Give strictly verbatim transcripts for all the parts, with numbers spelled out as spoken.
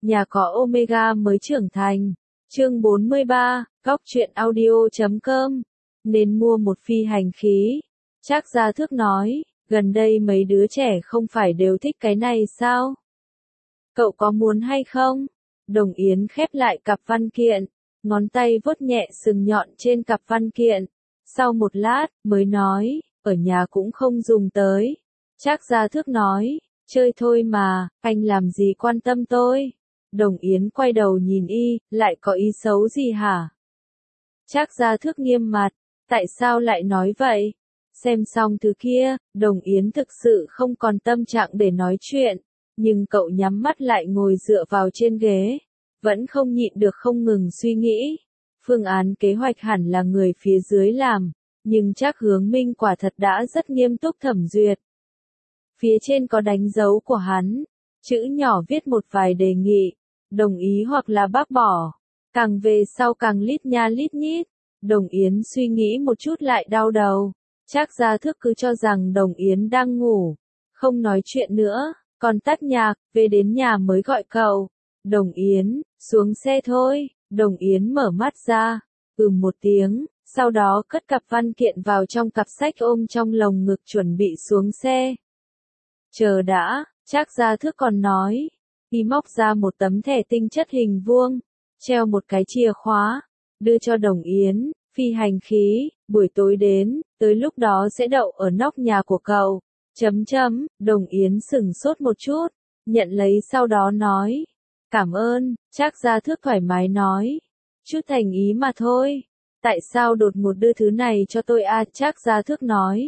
nhà có Omega mới trưởng thành. Chương bốn mươi ba, góc truyện audio chấm com. Nên mua một phi hành khí. Trác Gia Thước nói, gần đây mấy đứa trẻ không phải đều thích cái này sao? Cậu có muốn hay không? Đồng Yến khép lại cặp văn kiện, ngón tay vuốt nhẹ sừng nhọn trên cặp văn kiện. Sau một lát, mới nói, ở nhà cũng không dùng tới. Trác Gia Thước nói, chơi thôi mà, anh làm gì quan tâm tôi. Đồng Yến quay đầu nhìn y, lại có ý xấu gì hả? Trác Gia Thước nghiêm mặt, tại sao lại nói vậy? Xem xong thứ kia, Đồng Yến thực sự không còn tâm trạng để nói chuyện, nhưng cậu nhắm mắt lại ngồi dựa vào trên ghế, vẫn không nhịn được không ngừng suy nghĩ. Phương án kế hoạch hẳn là người phía dưới làm, nhưng Trác Hướng Minh quả thật đã rất nghiêm túc thẩm duyệt. Phía trên có đánh dấu của hắn, chữ nhỏ viết một vài đề nghị, đồng ý hoặc là bác bỏ, càng về sau càng lít nha lít nhít. Đồng Yến suy nghĩ một chút lại đau đầu. Trác Gia Thước cứ cho rằng Đồng Yến đang ngủ, không nói chuyện nữa, còn tắt nhạc, về đến nhà mới gọi cậu. Đồng Yến, xuống xe thôi. Đồng Yến mở mắt ra, ừm một tiếng, sau đó cất cặp văn kiện vào trong cặp sách ôm trong lồng ngực chuẩn bị xuống xe. Chờ đã, Trác Gia Thước còn nói, y móc ra một tấm thẻ tinh chất hình vuông, treo một cái chìa khóa, đưa cho Đồng Yến, phi hành khí, buổi tối đến, tới lúc đó sẽ đậu ở nóc nhà của cậu. Chấm chấm, Đồng Yến sửng sốt một chút, nhận lấy sau đó nói, cảm ơn. Trác Gia Thước thoải mái nói, chút thành ý mà thôi. Tại sao đột ngột đưa thứ này cho tôi à? Trác Gia Thước nói,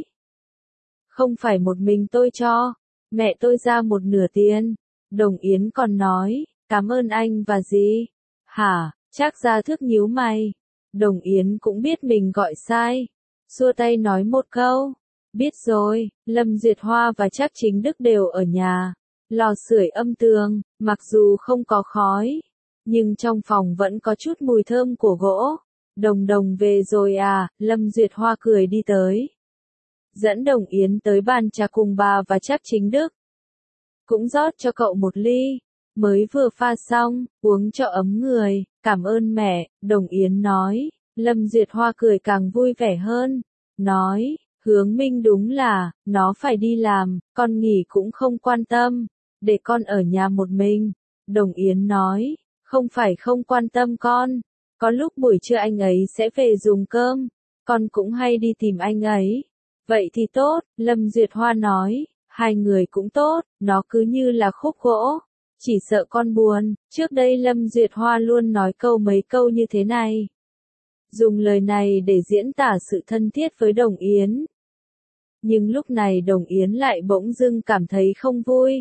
không phải một mình tôi cho, mẹ tôi ra một nửa tiền. Đồng Yến còn nói, cảm ơn anh và gì? Hả? Trác Gia Thước nhíu mày. Đồng Yến cũng biết mình gọi sai, xua tay nói một câu, biết rồi. Lâm Duyệt Hoa và Trác Chính Đức đều ở nhà, lò sưởi âm tường, mặc dù không có khói, nhưng trong phòng vẫn có chút mùi thơm của gỗ. Đồng Đồng về rồi à? Lâm Duyệt Hoa cười đi tới, dẫn Đồng Yến tới bàn trà cùng bà và Trác Chính Đức, cũng rót cho cậu một ly, mới vừa pha xong, uống cho ấm người. Cảm ơn mẹ, Đồng Yến nói. Lâm Duyệt Hoa cười càng vui vẻ hơn, nói, Hướng Minh đúng là, nó phải đi làm, con nghỉ cũng không quan tâm, để con ở nhà một mình. Đồng Yến nói, không phải không quan tâm con, có lúc buổi trưa anh ấy sẽ về dùng cơm, con cũng hay đi tìm anh ấy. Vậy thì tốt, Lâm Duyệt Hoa nói, hai người cũng tốt, nó cứ như là khúc gỗ, chỉ sợ con buồn. Trước đây Lâm Duyệt Hoa luôn nói câu mấy câu như thế này, dùng lời này để diễn tả sự thân thiết với Đồng Yến. Nhưng lúc này Đồng Yến lại bỗng dưng cảm thấy không vui.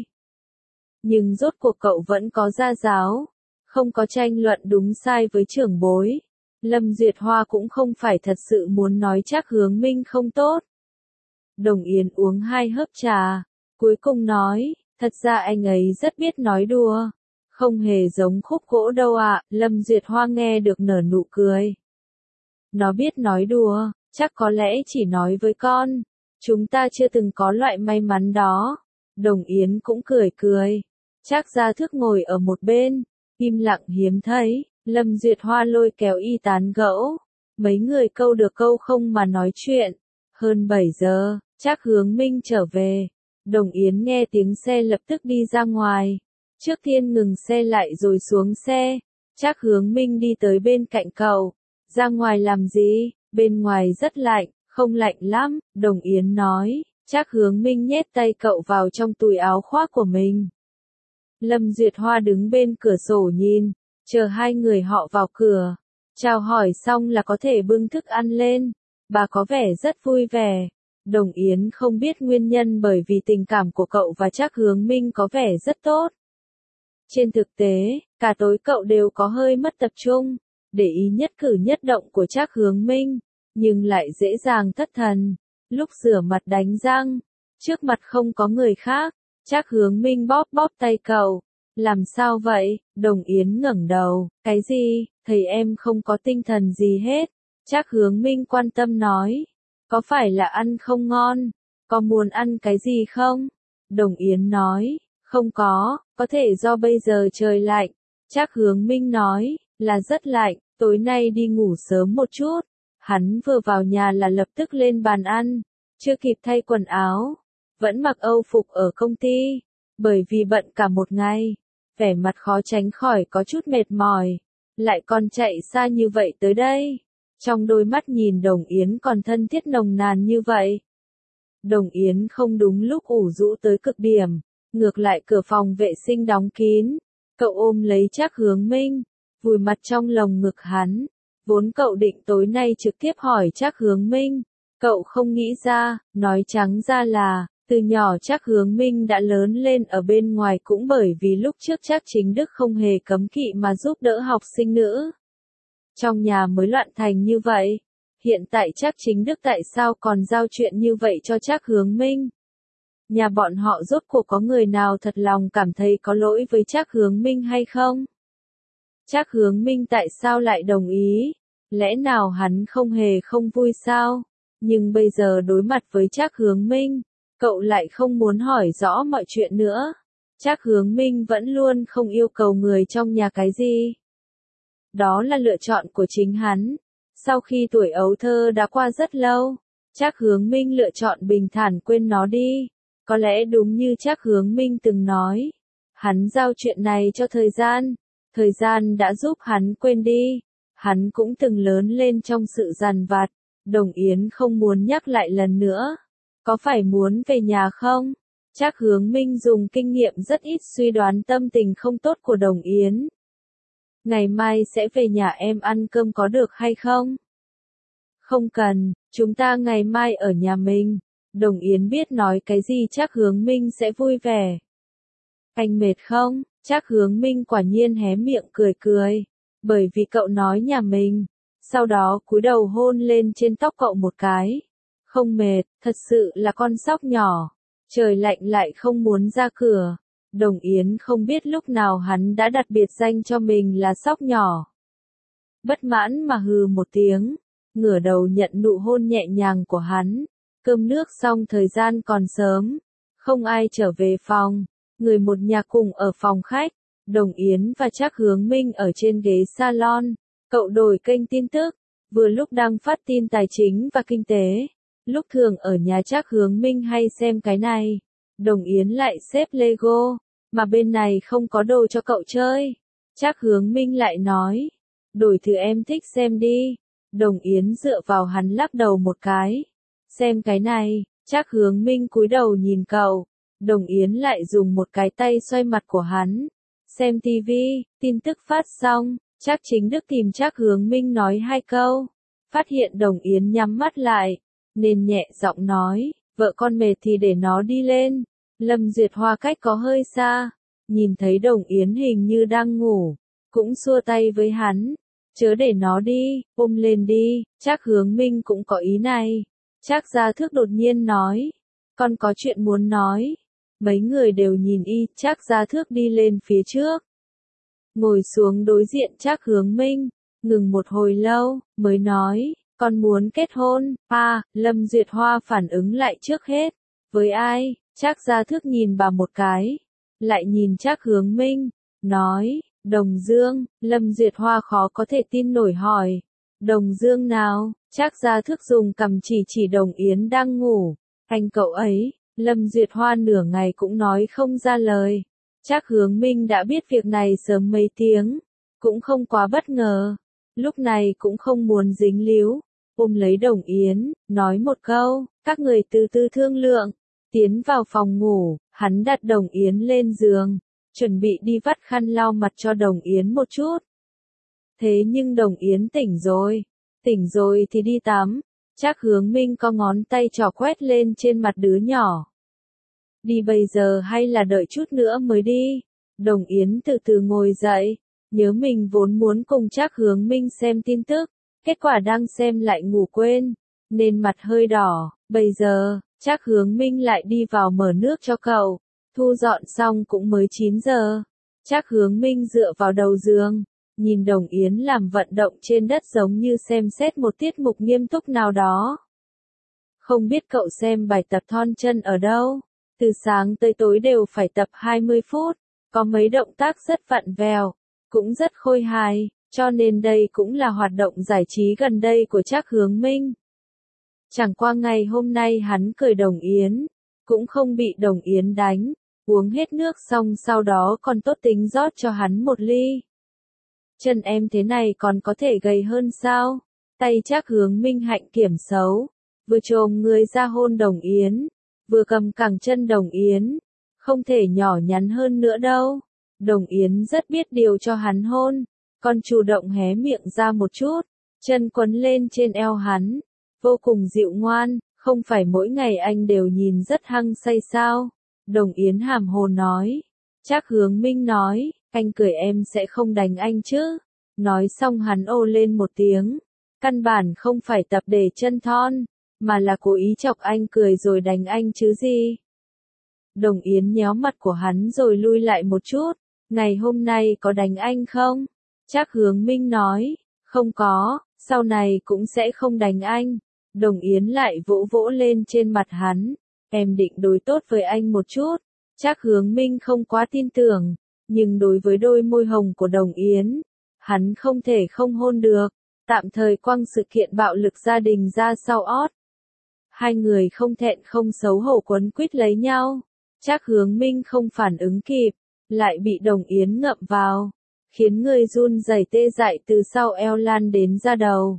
Nhưng rốt cuộc cậu vẫn có gia giáo, không có tranh luận đúng sai với trưởng bối. Lâm Duyệt Hoa cũng không phải thật sự muốn nói Trác Hướng Minh không tốt. Đồng Yến uống hai hớp trà, cuối cùng nói, thật ra anh ấy rất biết nói đùa, không hề giống khúc gỗ đâu ạ. Lâm Duyệt Hoa nghe được nở nụ cười. Nó biết nói đùa, chắc có lẽ chỉ nói với con. Chúng ta chưa từng có loại may mắn đó. Đồng Yến cũng cười cười. Trác Gia Thước ngồi ở một bên, im lặng hiếm thấy. Lâm Duyệt Hoa lôi kéo y tán gẫu. Mấy người câu được câu không mà nói chuyện. Hơn bảy giờ, Trác Hướng Minh trở về. Đồng Yến nghe tiếng xe lập tức đi ra ngoài. Trước tiên ngừng xe lại rồi xuống xe. Trác Hướng Minh đi tới bên cạnh cậu. Ra ngoài làm gì? Bên ngoài rất lạnh. Không lạnh lắm, Đồng Yến nói. Trác Hướng Minh nhét tay cậu vào trong túi áo khoác của mình. Lâm Duyệt Hoa đứng bên cửa sổ nhìn, chờ hai người họ vào cửa. Chào hỏi xong là có thể bưng thức ăn lên. Bà có vẻ rất vui vẻ. Đồng Yến không biết nguyên nhân bởi vì tình cảm của cậu và Trác Hướng Minh có vẻ rất tốt. Trên thực tế, cả tối cậu đều có hơi mất tập trung, để ý nhất cử nhất động của Trác Hướng Minh, nhưng lại dễ dàng thất thần. Lúc rửa mặt đánh răng, trước mặt không có người khác, Trác Hướng Minh bóp bóp tay cậu. Làm sao vậy? Đồng Yến ngẩng đầu, cái gì? Thầy em không có tinh thần gì hết. Trác Hướng Minh quan tâm nói, có phải là ăn không ngon? Có muốn ăn cái gì không? Đồng Yến nói, không có, có thể do bây giờ trời lạnh, Trác Hướng Minh nói, là rất lạnh, tối nay đi ngủ sớm một chút. Hắn vừa vào nhà là lập tức lên bàn ăn, chưa kịp thay quần áo, vẫn mặc âu phục ở công ty, bởi vì bận cả một ngày, vẻ mặt khó tránh khỏi có chút mệt mỏi, lại còn chạy xa như vậy tới đây. Trong đôi mắt nhìn Đồng Yến còn thân thiết nồng nàn như vậy. Đồng Yến không đúng lúc ủ rũ tới cực điểm, ngược lại cửa phòng vệ sinh đóng kín, cậu ôm lấy Trác Hướng Minh, vùi mặt trong lồng ngực hắn. Vốn cậu định tối nay trực tiếp hỏi Trác Hướng Minh, cậu không nghĩ ra, nói trắng ra là, từ nhỏ Trác Hướng Minh đã lớn lên ở bên ngoài cũng bởi vì lúc trước Trác Chính Đức không hề cấm kỵ mà giúp đỡ học sinh nữ. Trong nhà mới loạn thành như vậy, hiện tại Trác Chính Đức tại sao còn giao chuyện như vậy cho Trác Hướng Minh? Nhà bọn họ rốt cuộc có người nào thật lòng cảm thấy có lỗi với Trác Hướng Minh hay không? Trác Hướng Minh tại sao lại đồng ý? Lẽ nào hắn không hề không vui sao? Nhưng bây giờ đối mặt với Trác Hướng Minh, cậu lại không muốn hỏi rõ mọi chuyện nữa. Trác Hướng Minh vẫn luôn không yêu cầu người trong nhà cái gì. Đó là lựa chọn của chính hắn. Sau khi tuổi ấu thơ đã qua rất lâu, Trác Hướng Minh lựa chọn bình thản quên nó đi. Có lẽ đúng như Trác Hướng Minh từng nói, hắn giao chuyện này cho thời gian. Thời gian đã giúp hắn quên đi. Hắn cũng từng lớn lên trong sự dằn vặt. Đồng Yến không muốn nhắc lại lần nữa. Có phải muốn về nhà không? Trác Hướng Minh dùng kinh nghiệm rất ít suy đoán tâm tình không tốt của Đồng Yến. Ngày mai sẽ về nhà em ăn cơm có được hay không? Không cần, chúng ta ngày mai ở nhà mình. Đồng Yến biết nói cái gì Trác Hướng Minh sẽ vui vẻ. Anh mệt không? Trác Hướng Minh quả nhiên hé miệng cười cười. Bởi vì cậu nói nhà mình. Sau đó cúi đầu hôn lên trên tóc cậu một cái. Không mệt, thật sự là con sóc nhỏ. Trời lạnh lại không muốn ra cửa. Đồng Yến không biết lúc nào hắn đã đặt biệt danh cho mình là sóc nhỏ. Bất mãn mà hừ một tiếng, ngửa đầu nhận nụ hôn nhẹ nhàng của hắn. Cơm nước xong thời gian còn sớm, không ai trở về phòng, người một nhà cùng ở phòng khách. Đồng Yến và Trác Hướng Minh ở trên ghế salon, cậu đổi kênh tin tức, vừa lúc đang phát tin tài chính và kinh tế. Lúc thường ở nhà Trác Hướng Minh hay xem cái này, Đồng Yến lại xếp Lego, mà bên này không có đồ cho cậu chơi. Trác Hướng Minh lại nói, đổi thứ em thích xem đi. Đồng Yến dựa vào hắn lắc đầu một cái. Xem cái này. Trác Hướng Minh cúi đầu nhìn cậu. Đồng Yến lại dùng một cái tay xoay mặt của hắn. Xem tivi, tin tức phát xong, Trác Chính Đức tìm Trác Hướng Minh nói hai câu. Phát hiện Đồng Yến nhắm mắt lại, nên nhẹ giọng nói, vợ con mệt thì để nó đi lên. Lâm Duyệt Hoa cách có hơi xa, nhìn thấy Đồng Yến hình như đang ngủ, cũng xua tay với hắn. Chớ để nó đi, ôm lên đi. Trác Hướng Minh cũng có ý này. Trác Gia Thước đột nhiên nói, con có chuyện muốn nói. Mấy người đều nhìn y. Trác Gia Thước đi lên phía trước, ngồi xuống đối diện Trác Hướng Minh, ngừng một hồi lâu, mới nói, con muốn kết hôn. À, Lâm Duyệt Hoa phản ứng lại trước hết. Với ai? Trác Gia Thước nhìn bà một cái, lại nhìn Trác Hướng Minh, nói, Đồng Dương. Lâm Duyệt Hoa khó có thể tin nổi hỏi, Đồng Dương nào? Trác Gia Thước dùng cằm chỉ chỉ Đồng Yến đang ngủ. Anh cậu ấy. Lâm Duyệt Hoa nửa ngày cũng nói không ra lời. Trác Hướng Minh đã biết việc này sớm mấy tiếng, cũng không quá bất ngờ. Lúc này cũng không muốn dính líu, ôm lấy Đồng Yến, nói một câu, các người từ từ thương lượng. Tiến vào phòng ngủ, hắn đặt Đồng Yến lên giường, chuẩn bị đi vắt khăn lau mặt cho Đồng Yến một chút. Thế nhưng Đồng Yến tỉnh rồi, tỉnh rồi thì đi tắm. Trác Hướng Minh có ngón tay trỏ quét lên trên mặt đứa nhỏ. Đi bây giờ hay là đợi chút nữa mới đi? Đồng Yến từ từ ngồi dậy, nhớ mình vốn muốn cùng Trác Hướng Minh xem tin tức, kết quả đang xem lại ngủ quên, nên mặt hơi đỏ. Bây giờ, Trác Hướng Minh lại đi vào mở nước cho cậu, thu dọn xong cũng mới chín giờ. Trác Hướng Minh dựa vào đầu giường, nhìn Đồng Yến làm vận động trên đất giống như xem xét một tiết mục nghiêm túc nào đó. Không biết cậu xem bài tập thon chân ở đâu? Từ sáng tới tối đều phải tập hai mươi phút, có mấy động tác rất vặn vẹo, cũng rất khôi hài, cho nên đây cũng là hoạt động giải trí gần đây của Trác Hướng Minh. Chẳng qua ngày hôm nay hắn cười Đồng Yến, cũng không bị Đồng Yến đánh, uống hết nước xong sau đó còn tốt tính rót cho hắn một ly. Chân em thế này còn có thể gầy hơn sao? Tay Trác Hướng Minh hạnh kiểm xấu, vừa chồm người ra hôn Đồng Yến, vừa cầm cẳng chân Đồng Yến, không thể nhỏ nhắn hơn nữa đâu. Đồng Yến rất biết điều cho hắn hôn, còn chủ động hé miệng ra một chút, chân quấn lên trên eo hắn, vô cùng dịu ngoan, không phải mỗi ngày anh đều nhìn rất hăng say sao? Đồng Yến hàm hồ nói. Trác Hướng Minh nói, anh cười em sẽ không đánh anh chứ? Nói xong hắn ồ lên một tiếng, căn bản không phải tập để chân thon, mà là cố ý chọc anh cười rồi đánh anh chứ gì. Đồng Yến nhéo mặt của hắn rồi lui lại một chút, ngày hôm nay có đánh anh không? Trác Hướng Minh nói, không có, sau này cũng sẽ không đánh anh. Đồng Yến lại vỗ vỗ lên trên mặt hắn, em định đối tốt với anh một chút. Trác Hướng Minh không quá tin tưởng, nhưng đối với đôi môi hồng của Đồng Yến, hắn không thể không hôn được, tạm thời quăng sự kiện bạo lực gia đình ra sau ót. Hai người không thẹn không xấu hổ quấn quýt lấy nhau, Trác Hướng Minh không phản ứng kịp, lại bị Đồng Yến ngậm vào, khiến người run rẩy tê dại từ sau eo lan đến da đầu.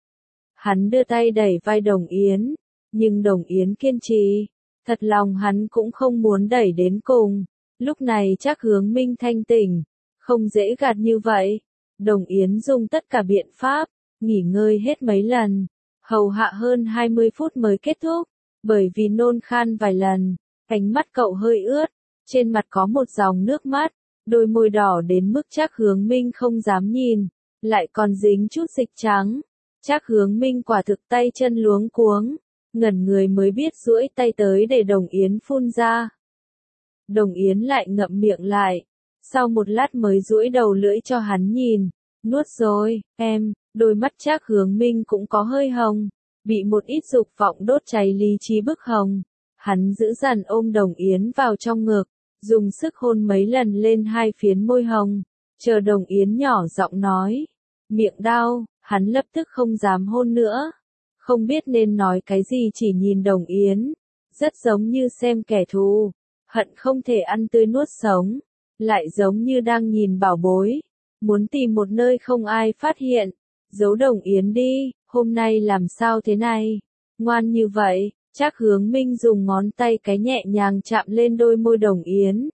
Hắn đưa tay đẩy vai Đồng Yến, nhưng Đồng Yến kiên trì, thật lòng hắn cũng không muốn đẩy đến cùng. Lúc này Trác Hướng Minh thanh tỉnh, không dễ gạt như vậy. Đồng Yến dùng tất cả biện pháp, nghỉ ngơi hết mấy lần, hầu hạ hơn hai mươi phút mới kết thúc, bởi vì nôn khan vài lần, cánh mắt cậu hơi ướt, trên mặt có một dòng nước mắt, đôi môi đỏ đến mức Trác Hướng Minh không dám nhìn, lại còn dính chút dịch trắng. Trác Hướng Minh quả thực tay chân luống cuống, ngẩn người mới biết duỗi tay tới để Đồng Yến phun ra. Đồng Yến lại ngậm miệng lại, sau một lát mới duỗi đầu lưỡi cho hắn nhìn, nuốt rồi, em, đôi mắt Trác Hướng Minh cũng có hơi hồng, bị một ít dục vọng đốt cháy lý trí bức hồng. Hắn giữ dằn ôm Đồng Yến vào trong ngực, dùng sức hôn mấy lần lên hai phiến môi hồng, chờ Đồng Yến nhỏ giọng nói, miệng đau, hắn lập tức không dám hôn nữa, không biết nên nói cái gì chỉ nhìn Đồng Yến, rất giống như xem kẻ thù, hận không thể ăn tươi nuốt sống, lại giống như đang nhìn bảo bối, muốn tìm một nơi không ai phát hiện, giấu Đồng Yến đi, hôm nay làm sao thế này, ngoan như vậy. Trác Hướng Minh dùng ngón tay cái nhẹ nhàng chạm lên đôi môi Đồng Yến.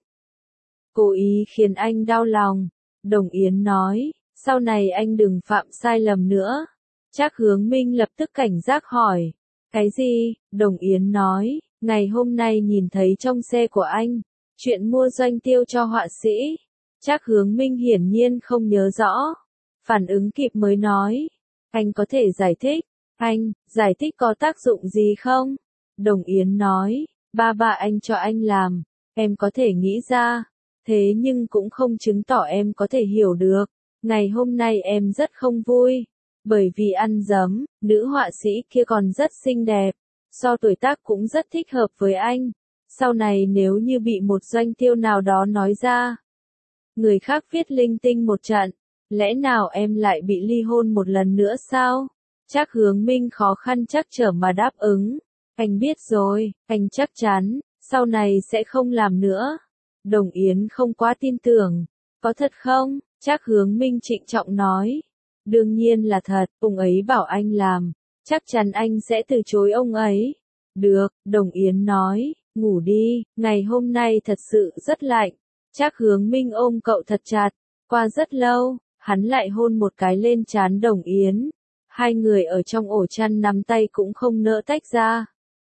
Cố ý khiến anh đau lòng. Đồng Yến nói, sau này anh đừng phạm sai lầm nữa. Trác Hướng Minh lập tức cảnh giác hỏi, cái gì? Đồng Yến nói, ngày hôm nay nhìn thấy trong xe của anh, chuyện mua doanh tiêu cho họa sĩ. Trác Hướng Minh hiển nhiên không nhớ rõ. Phản ứng kịp mới nói, anh có thể giải thích. Anh, giải thích có tác dụng gì không? Đồng Yến nói, ba ba anh cho anh làm, em có thể nghĩ ra, thế nhưng cũng không chứng tỏ em có thể hiểu được. Ngày hôm nay em rất không vui, bởi vì ăn dấm, nữ họa sĩ kia còn rất xinh đẹp, so tuổi tác cũng rất thích hợp với anh. Sau này nếu như bị một doanh tiêu nào đó nói ra, người khác viết linh tinh một trận, lẽ nào em lại bị ly hôn một lần nữa sao? Trác Hướng Minh khó khăn chắc trở mà đáp ứng. Anh biết rồi, anh chắc chắn, sau này sẽ không làm nữa. Đồng Yến không quá tin tưởng. Có thật không? Trác Hướng Minh trịnh trọng nói. Đương nhiên là thật, ông ấy bảo anh làm. Chắc chắn anh sẽ từ chối ông ấy. Được, Đồng Yến nói, ngủ đi, ngày hôm nay thật sự rất lạnh. Trác Hướng Minh ôm cậu thật chặt. Qua rất lâu, hắn lại hôn một cái lên trán Đồng Yến. Hai người ở trong ổ chăn nắm tay cũng không nỡ tách ra.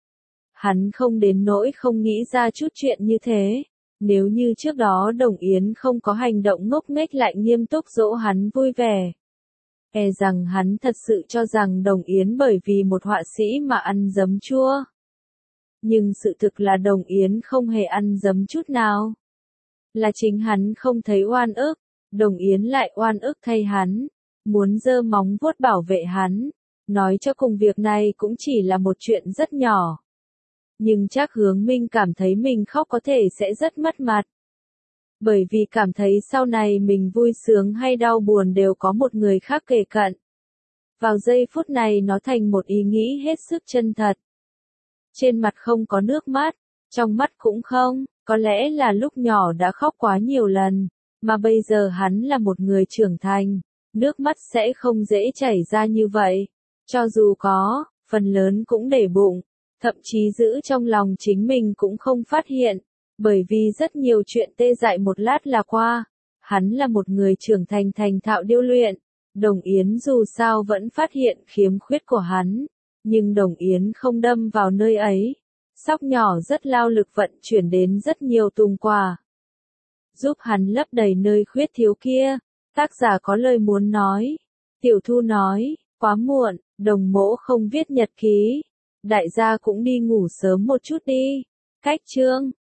Hắn không đến nỗi không nghĩ ra chút chuyện như thế. Nếu như trước đó Đồng Yến không có hành động ngốc nghếch lại nghiêm túc dỗ hắn vui vẻ, e rằng hắn thật sự cho rằng Đồng Yến bởi vì một họa sĩ mà ăn giấm chua. Nhưng sự thực là Đồng Yến không hề ăn giấm chút nào. Là chính hắn không thấy oan ức, Đồng Yến lại oan ức thay hắn, muốn giơ móng vuốt bảo vệ hắn. Nói cho cùng việc này cũng chỉ là một chuyện rất nhỏ. Nhưng Trác Hướng Minh cảm thấy mình khóc có thể sẽ rất mất mặt. bởi vì cảm thấy sau này mình vui sướng hay đau buồn đều có một người khác kề cận. Vào giây phút này nó thành một ý nghĩ hết sức chân thật. Trên mặt không có nước mắt, trong mắt cũng không, có lẽ là lúc nhỏ đã khóc quá nhiều lần, mà bây giờ hắn là một người trưởng thành, nước mắt sẽ không dễ chảy ra như vậy. Cho dù có, phần lớn cũng để bụng, thậm chí giữ trong lòng chính mình cũng không phát hiện, bởi vì rất nhiều chuyện tê dại một lát là qua. Hắn là một người trưởng thành thành thạo điêu luyện, Đồng Yến dù sao vẫn phát hiện khiếm khuyết của hắn, nhưng Đồng Yến không đâm vào nơi ấy. Sóc nhỏ rất lao lực vận chuyển đến rất nhiều tùng quả, giúp hắn lấp đầy nơi khuyết thiếu kia. Tác giả có lời muốn nói. Tiểu Thu nói, quá muộn, Đồng mỗ không viết nhật ký. Đại gia cũng đi ngủ sớm một chút đi. Cách chương